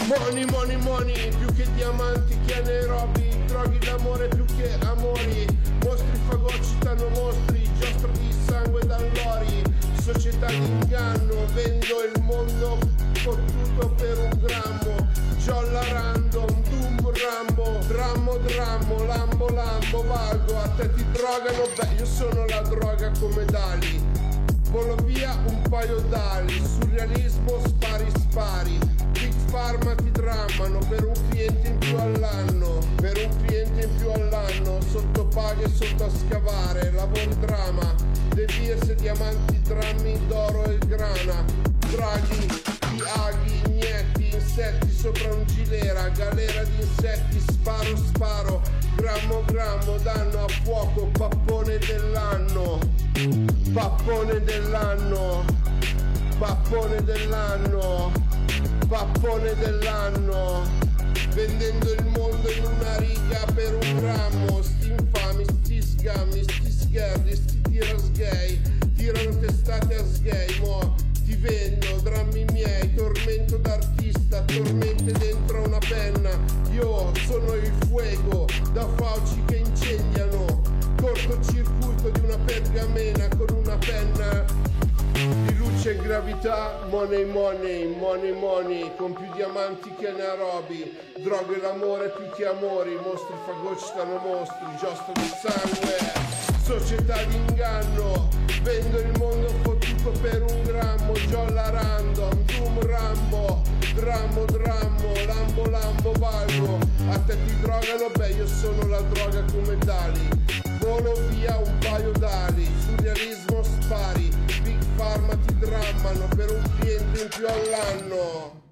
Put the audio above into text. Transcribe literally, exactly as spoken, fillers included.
Money, money, money, più che diamanti che anaerobi, droghi d'amore più che amori, mostri fagocitano mostri, giostro di sangue d'allori, società d'inganno, vendo il mondo fottuto per un grammo, giolla random, doom rambo, drammo drammo, lambo lambo, valgo, a te ti drogano, beh io sono la droga come Dali, volo via un paio d'ali, surrealismo spari spari, Big Pharma ti drammano per un cliente in più all'anno, per un cliente in più all'anno, sotto paghe sotto a scavare, lavori drama, De Beers, diamanti, drammi d'oro e grana, draghi, di aghi, inietti, insetti sopra un gilera, galera di insetti, sparo sparo, grammo grammo, danno a fuoco, pappone dell'anno, pappone dell'anno, pappone dell'anno, pappone dell'anno, vendendo il mondo in una riga per un grammo, sti infami, sti sgammi, sti sgherri, sti tirasgay, tirano testate a sgay, mo ti vendo, drammi miei, tormento d'artista, tormente dentro una penna, io sono il fuego, da fauci che incendiano, cortocircuito di una pergamena con una penna di luce e gravità, money money, money money, con più diamanti che anaerobi, droghe l'amore più che amori, mostri fagocitano mostri, giostro di sangue, società d'inganno, vendo il mondo fottuto per un grammo, giolla random, doom rambo, drammo drammo, lambo lambo valgo, a te ti drogano, beh io sono la droga come Dali, volo via un paio d'ali, surrealismo spari, Big Pharma ti drammano per un cliente in più all'anno.